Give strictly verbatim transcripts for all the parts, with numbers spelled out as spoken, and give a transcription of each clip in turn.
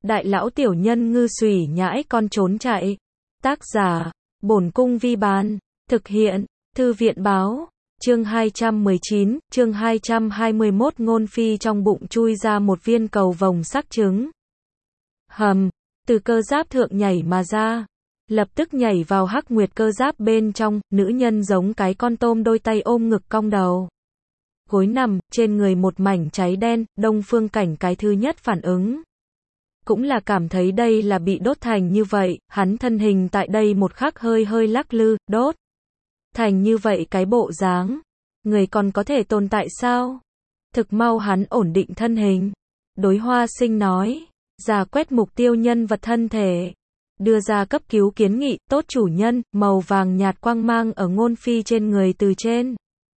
đại lão tiểu nhân ngư xùy nhãi con trốn chạy. Tác giả, Bổn Cung Vi Bán. Thực hiện, Thư viện Báo. Chương hai trăm mười chín, chương hai trăm hai mươi mốt Ngôn Phi trong bụng chui ra một viên cầu vồng sắc trứng. Hầm, từ cơ giáp thượng nhảy mà ra. Lập tức nhảy vào hắc nguyệt cơ giáp bên trong, nữ nhân giống cái con tôm đôi tay ôm ngực cong đầu. Gối nằm, trên người một mảnh cháy đen, Đông Phương Cảnh cái thứ nhất phản ứng. Cũng là cảm thấy đây là bị đốt thành như vậy, hắn thân hình tại đây một khắc hơi hơi lắc lư, đốt. Thành như vậy cái bộ dáng. Người còn có thể tồn tại sao? Thực mau hắn ổn định thân hình. Đối Hoa Sinh nói, giả quét mục tiêu nhân vật thân thể. Đưa ra cấp cứu kiến nghị, tốt chủ nhân, màu vàng nhạt quang mang ở Ngôn Phi trên người từ trên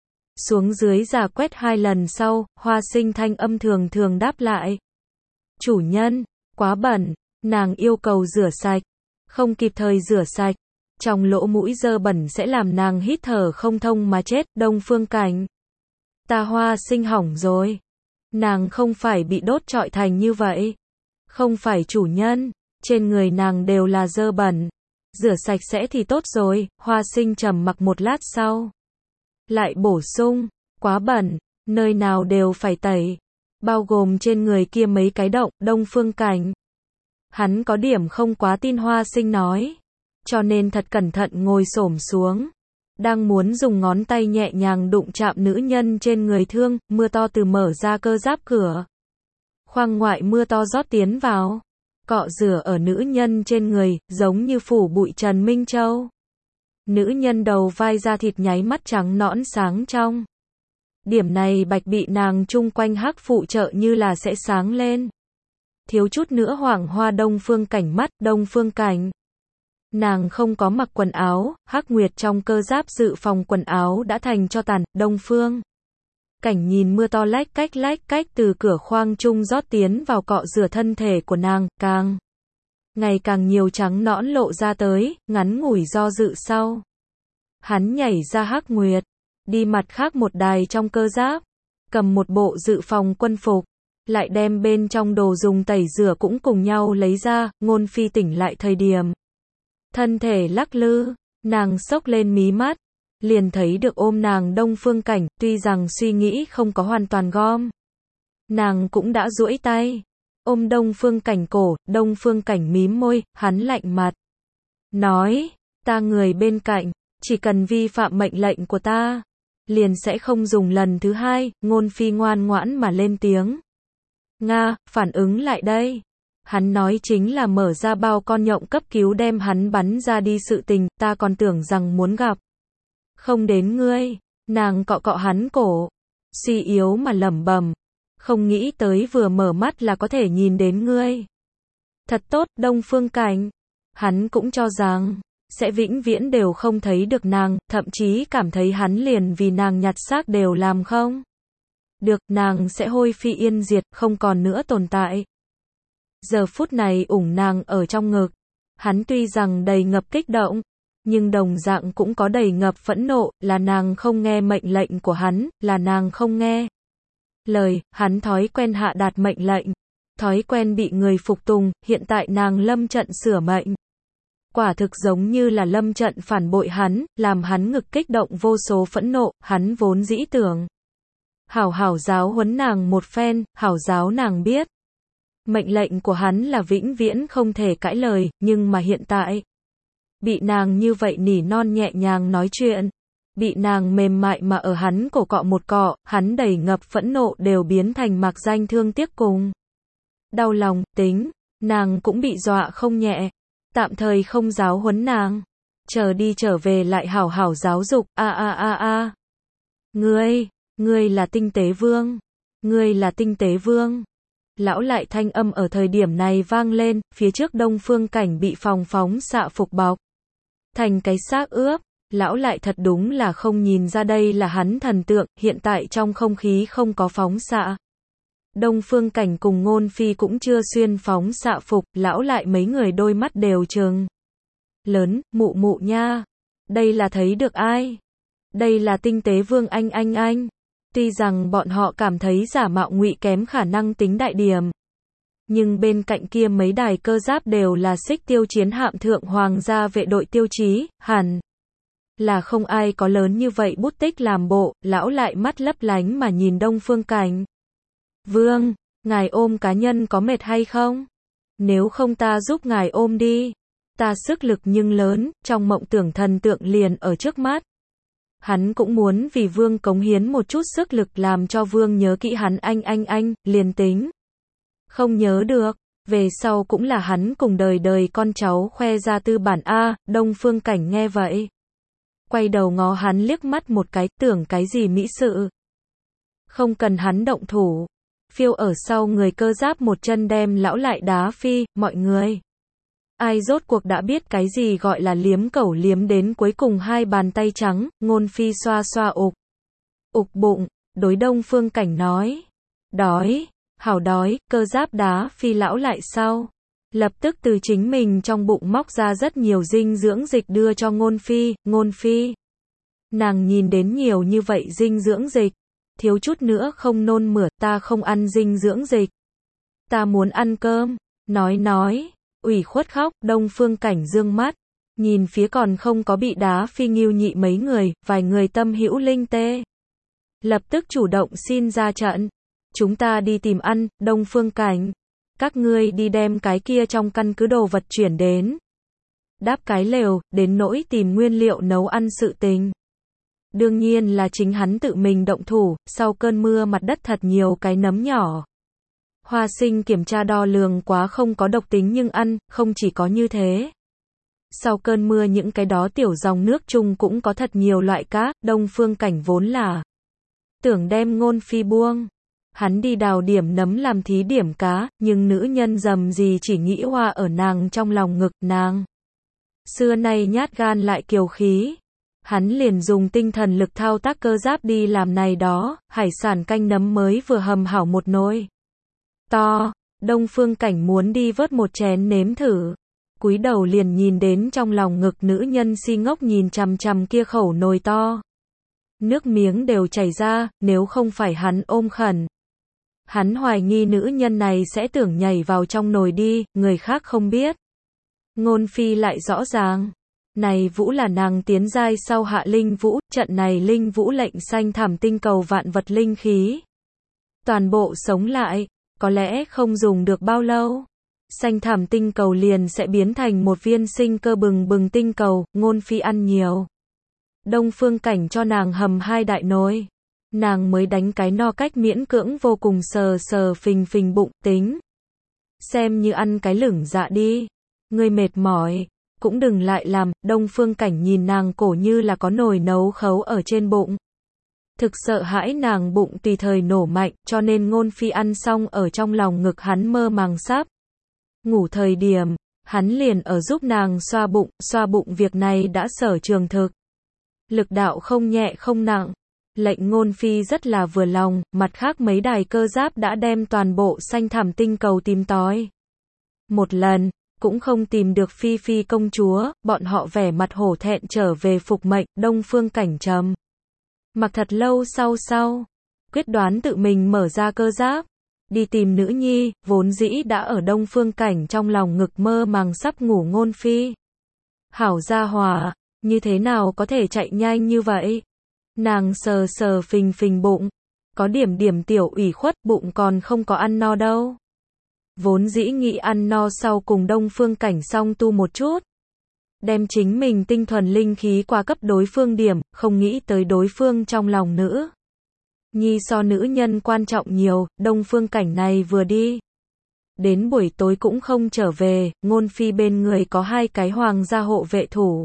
xuống dưới giả quét hai lần sau, Hoa Sinh thanh âm thường thường đáp lại. Chủ nhân, quá bẩn, nàng yêu cầu rửa sạch, không kịp thời rửa sạch, trong lỗ mũi dơ bẩn sẽ làm nàng hít thở không thông mà chết. Đông Phương Cảnh, ta Hoa Sinh hỏng rồi, nàng không phải bị đốt trọi thành như vậy, không phải chủ nhân, trên người nàng đều là dơ bẩn, rửa sạch sẽ thì tốt rồi. Hoa Sinh trầm mặc một lát sau, lại bổ sung, quá bẩn, nơi nào đều phải tẩy, bao gồm trên người kia mấy cái động. Đông Phương Cảnh, hắn có điểm không quá tin Hoa Sinh nói, cho nên thật cẩn thận ngồi xổm xuống, đang muốn dùng ngón tay nhẹ nhàng đụng chạm nữ nhân trên người thương, mưa to từ mở ra cơ giáp cửa khoang ngoại mưa to rót tiến vào, cọ rửa ở nữ nhân trên người, giống như phủ bụi Trần Minh Châu. Nữ nhân đầu vai da thịt nháy mắt trắng nõn sáng trong. Điểm này bạch bị nàng chung quanh hắc phụ trợ như là sẽ sáng lên. Thiếu chút nữa hoảng hoa Đông Phương Cảnh mắt. Đông Phương Cảnh, nàng không có mặc quần áo, hắc nguyệt trong cơ giáp dự phòng quần áo đã thành cho tàn. Đông Phương Cảnh nhìn mưa to lách cách lách cách từ cửa khoang chung rót tiến vào cọ rửa thân thể của nàng, càng ngày càng nhiều trắng nõn lộ ra tới. Ngắn ngủi do dự sau, hắn nhảy ra hắc nguyệt, đi mặt khác một đài trong cơ giáp, cầm một bộ dự phòng quân phục, lại đem bên trong đồ dùng tẩy rửa cũng cùng nhau lấy ra. Ngôn Phi tỉnh lại thời điểm, thân thể lắc lư, nàng xốc lên mí mắt, liền thấy được ôm nàng Đông Phương Cảnh. Tuy rằng suy nghĩ không có hoàn toàn gom, nàng cũng đã duỗi tay ôm Đông Phương Cảnh cổ. Đông Phương Cảnh mím môi, hắn lạnh mặt nói, ta người bên cạnh, chỉ cần vi phạm mệnh lệnh của ta, liền sẽ không dùng lần thứ hai. Ngôn Phi ngoan ngoãn mà lên tiếng. Nga, phản ứng lại đây. Hắn nói chính là mở ra bao con nhộng cấp cứu đem hắn bắn ra đi sự tình, ta còn tưởng rằng muốn gặp. Không đến ngươi. Nàng cọ cọ hắn cổ, suy yếu mà lẩm bẩm, không nghĩ tới vừa mở mắt là có thể nhìn đến ngươi. Thật tốt. Đông Phương Cảnh, hắn cũng cho rằng sẽ vĩnh viễn đều không thấy được nàng, thậm chí cảm thấy hắn liền vì nàng nhặt xác đều làm không được, nàng sẽ hôi phi yên diệt, không còn nữa tồn tại. Giờ phút này ủng nàng ở trong ngực, hắn tuy rằng đầy ngập kích động, nhưng đồng dạng cũng có đầy ngập phẫn nộ, là nàng không nghe mệnh lệnh của hắn, là nàng không nghe lời, hắn thói quen hạ đạt mệnh lệnh, thói quen bị người phục tùng, hiện tại nàng lâm trận sửa mệnh. Quả thực giống như là lâm trận phản bội hắn, làm hắn ngực kích động vô số phẫn nộ. Hắn vốn dĩ tưởng hảo hảo giáo huấn nàng một phen, hảo giáo nàng biết mệnh lệnh của hắn là vĩnh viễn không thể cãi lời, nhưng mà hiện tại bị nàng như vậy nỉ non nhẹ nhàng nói chuyện, bị nàng mềm mại mà ở hắn cổ cọ một cọ, hắn đầy ngập phẫn nộ đều biến thành mạc danh thương tiếc cùng đau lòng. Tính, nàng cũng bị dọa không nhẹ, tạm thời không giáo huấn nàng, chờ đi trở về lại hảo hảo giáo dục. A a a a, ngươi, ngươi là tinh tế vương, ngươi là tinh tế vương. Lão lại thanh âm ở thời điểm này vang lên, phía trước Đông Phương Cảnh bị phòng phóng xạ phục bọc thành cái xác ướp. Lão lại thật đúng là không nhìn ra đây là hắn thần tượng, hiện tại trong không khí không có phóng xạ. Đông Phương Cảnh cùng Ngôn Phi cũng chưa xuyên phóng xạ phục, lão lại mấy người đôi mắt đều trừng lớn. Mụ mụ nha, đây là thấy được ai? Đây là tinh tế vương anh anh anh. Tuy rằng bọn họ cảm thấy giả mạo ngụy kém khả năng tính đại điểm, Nhưng bên cạnh kia mấy đài cơ giáp đều là xích tiêu chiến hạm thượng hoàng gia vệ đội tiêu chí, hẳn là không ai có lớn như vậy bút tích làm bộ, lão lại mắt lấp lánh mà nhìn Đông Phương Cảnh. Vương, ngài ôm cá nhân có mệt hay không? Nếu không ta giúp ngài ôm đi. Ta sức lực nhưng lớn, trong mộng tưởng thần tượng liền ở trước mắt. Hắn cũng muốn vì Vương cống hiến một chút sức lực làm cho Vương nhớ kỹ hắn anh anh anh, liền tính. Không nhớ được, về sau cũng là hắn cùng đời đời con cháu khoe ra tư bản A, Đông Phương Cảnh nghe vậy. Quay đầu ngó hắn liếc mắt một cái, tưởng cái gì mỹ sự. Không cần hắn động thủ. Phiêu ở sau người cơ giáp một chân đem lão lại đá phi, mọi người. Ai rốt cuộc đã biết cái gì gọi là liếm cẩu liếm đến cuối cùng hai bàn tay trắng, Ngôn Phi xoa xoa ục. Ục bụng, đối Đông Phương Cảnh nói. Đói, hảo đói, cơ giáp đá phi lão lại sau. Lập tức từ chính mình trong bụng móc ra rất nhiều dinh dưỡng dịch đưa cho Ngôn Phi, Ngôn Phi. Nàng nhìn đến nhiều như vậy dinh dưỡng dịch. Thiếu chút nữa không nôn mửa, ta không ăn dinh dưỡng dịch. Ta muốn ăn cơm, nói nói, ủy khuất khóc, Đông Phương Cảnh dương mắt, nhìn phía còn không có bị đá phi Ngưu Nhị mấy người, vài người tâm hữu linh tê. Lập tức chủ động xin ra trận, chúng ta đi tìm ăn, Đông Phương Cảnh. Các ngươi đi đem cái kia trong căn cứ đồ vật chuyển đến. Đáp cái lều, đến nỗi tìm nguyên liệu nấu ăn sự tình. Đương nhiên là chính hắn tự mình động thủ, sau cơn mưa mặt đất thật nhiều cái nấm nhỏ. Hoa Sinh kiểm tra đo lường quá không có độc tính nhưng ăn, không chỉ có như thế. Sau cơn mưa những cái đó tiểu dòng nước chung cũng có thật nhiều loại cá, Đông Phương Cảnh vốn là tưởng đem Ngôn Phi buông. Hắn đi đào điểm nấm làm thí điểm cá, nhưng nữ nhân dầm gì chỉ nghĩ hoa ở nàng trong lòng ngực nàng. Xưa nay nhát gan lại kiều khí. Hắn liền dùng tinh thần lực thao tác cơ giáp đi làm này đó, hải sản canh nấm mới vừa hầm hảo một nồi to, Đông Phương Cảnh muốn đi vớt một chén nếm thử. Cúi đầu liền nhìn đến trong lòng ngực nữ nhân si ngốc nhìn chằm chằm kia khẩu nồi to. Nước miếng đều chảy ra, nếu không phải hắn ôm khẩn. Hắn hoài nghi nữ nhân này sẽ tưởng nhảy vào trong nồi đi, người khác không biết. Ngôn Phi lại rõ ràng. Này vũ là nàng tiến giai sau hạ linh vũ, trận này linh vũ lệnh xanh thảm tinh cầu vạn vật linh khí. Toàn bộ sống lại, có lẽ không dùng được bao lâu. Xanh thảm tinh cầu liền sẽ biến thành một viên sinh cơ bừng bừng tinh cầu, Ngôn Phi ăn nhiều. Đông Phương Cảnh cho nàng hầm hai đại nồi. Nàng mới đánh cái no cách miễn cưỡng vô cùng sờ sờ phình phình bụng, tính. Xem như ăn cái lửng dạ đi. Ngươi mệt mỏi. Cũng đừng lại làm, Đông Phương Cảnh nhìn nàng cổ như là có nồi nấu khấu ở trên bụng. Thực sợ hãi nàng bụng tùy thời nổ mạnh, cho nên Ngôn Phi ăn xong ở trong lòng ngực hắn mơ màng sắp. Ngủ thời điểm, hắn liền ở giúp nàng xoa bụng, xoa bụng việc này đã sở trường thực. Lực đạo không nhẹ không nặng. Lệnh Ngôn Phi rất là vừa lòng, mặt khác mấy đài cơ giáp đã đem toàn bộ xanh thảm tinh cầu tìm tòi. Một lần. Cũng không tìm được Phi Phi công chúa, bọn họ vẻ mặt hổ thẹn trở về phục mệnh, Đông Phương Cảnh trầm. Mặc thật lâu sau sau, quyết đoán tự mình mở ra cơ giáp, đi tìm nữ nhi, vốn dĩ đã ở Đông Phương Cảnh trong lòng ngực mơ màng sắp ngủ Ngôn Phi. Hảo gia hỏa, như thế nào có thể chạy nhanh như vậy? Nàng sờ sờ phình phình bụng, có điểm điểm tiểu ủy khuất, bụng còn không có ăn no đâu. Vốn dĩ nghĩ ăn no sau cùng Đông Phương Cảnh song tu một chút. Đem chính mình tinh thuần linh khí qua cấp đối phương điểm, không nghĩ tới đối phương trong lòng nữ. Nhi so nữ nhân quan trọng nhiều, Đông Phương Cảnh này vừa đi. Đến buổi tối cũng không trở về, Ngôn Phi bên người có hai cái hoàng gia hộ vệ thủ.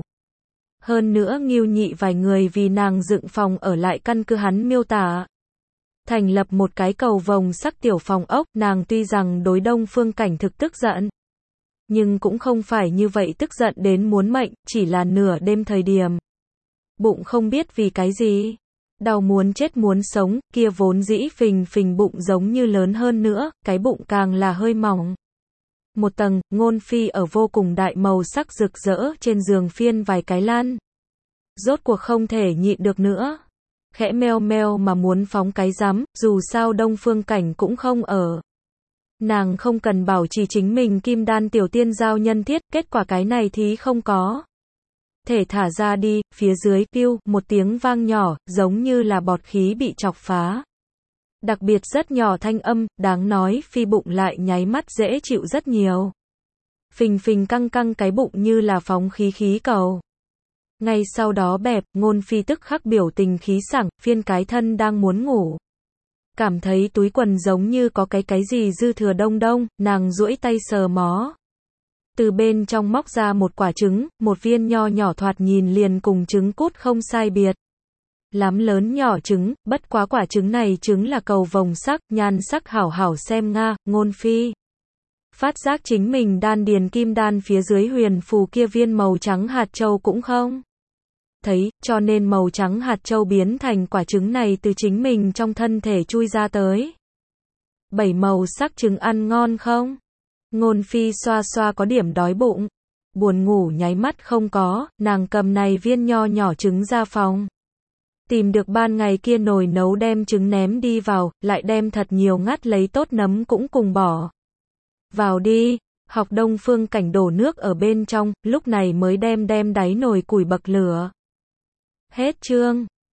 Hơn nữa Ngưu Nhị vài người vì nàng dựng phòng ở lại căn cứ hắn miêu tả. Thành lập một cái cầu vồng sắc tiểu phòng ốc, nàng tuy rằng đối Đông Phương Cảnh thực tức giận. Nhưng cũng không phải như vậy tức giận đến muốn mệnh, chỉ là nửa đêm thời điểm. Bụng không biết vì cái gì. Đau muốn chết muốn sống, kia vốn dĩ phình phình bụng giống như lớn hơn nữa, cái bụng càng là hơi mỏng. Một tầng, Ngôn Phi ở vô cùng đại màu sắc rực rỡ trên giường phiên vài cái lan. Rốt cuộc không thể nhịn được nữa. Khẽ meo meo mà muốn phóng cái rắm, dù sao Đông Phương Cảnh cũng không ở. Nàng không cần bảo trì chính mình kim đan tiểu tiên giao nhân thiết, kết quả cái này thì không có. Thể thả ra đi, phía dưới, piu, một tiếng vang nhỏ, giống như là bọt khí bị chọc phá. Đặc biệt rất nhỏ thanh âm, đáng nói, phi bụng lại nháy mắt dễ chịu rất nhiều. Phình phình căng căng cái bụng như là phóng khí khí cầu. Ngay sau đó bẹp, ngôn phi tức khắc biểu tình khí sảng, phiên cái thân đang muốn ngủ. Cảm thấy túi quần giống như có cái cái gì dư thừa đông đông, nàng duỗi tay sờ mó. Từ bên trong móc ra một quả trứng, một viên nho nhỏ thoạt nhìn liền cùng trứng cút không sai biệt. Lắm lớn nhỏ trứng, bất quá quả trứng này trứng là cầu vồng sắc, nhan sắc hảo hảo xem nga, ngôn phi. Phát giác chính mình đan điền kim đan phía dưới huyền phù kia viên màu trắng hạt châu cũng không thấy, cho nên màu trắng hạt châu biến thành quả trứng này từ chính mình trong thân thể chui ra tới. Bảy màu sắc trứng ăn ngon không? Ngôn phi xoa xoa có điểm đói bụng. Buồn ngủ nháy mắt không có, nàng cầm này viên nho nhỏ trứng ra phòng. Tìm được ban ngày kia nồi nấu đem trứng ném đi vào, lại đem thật nhiều ngắt lấy tốt nấm cũng cùng bỏ vào đi. Học Đông Phương Cảnh đổ nước ở bên trong, lúc này mới đem đem đáy nồi củi bậc lửa. Hết chương.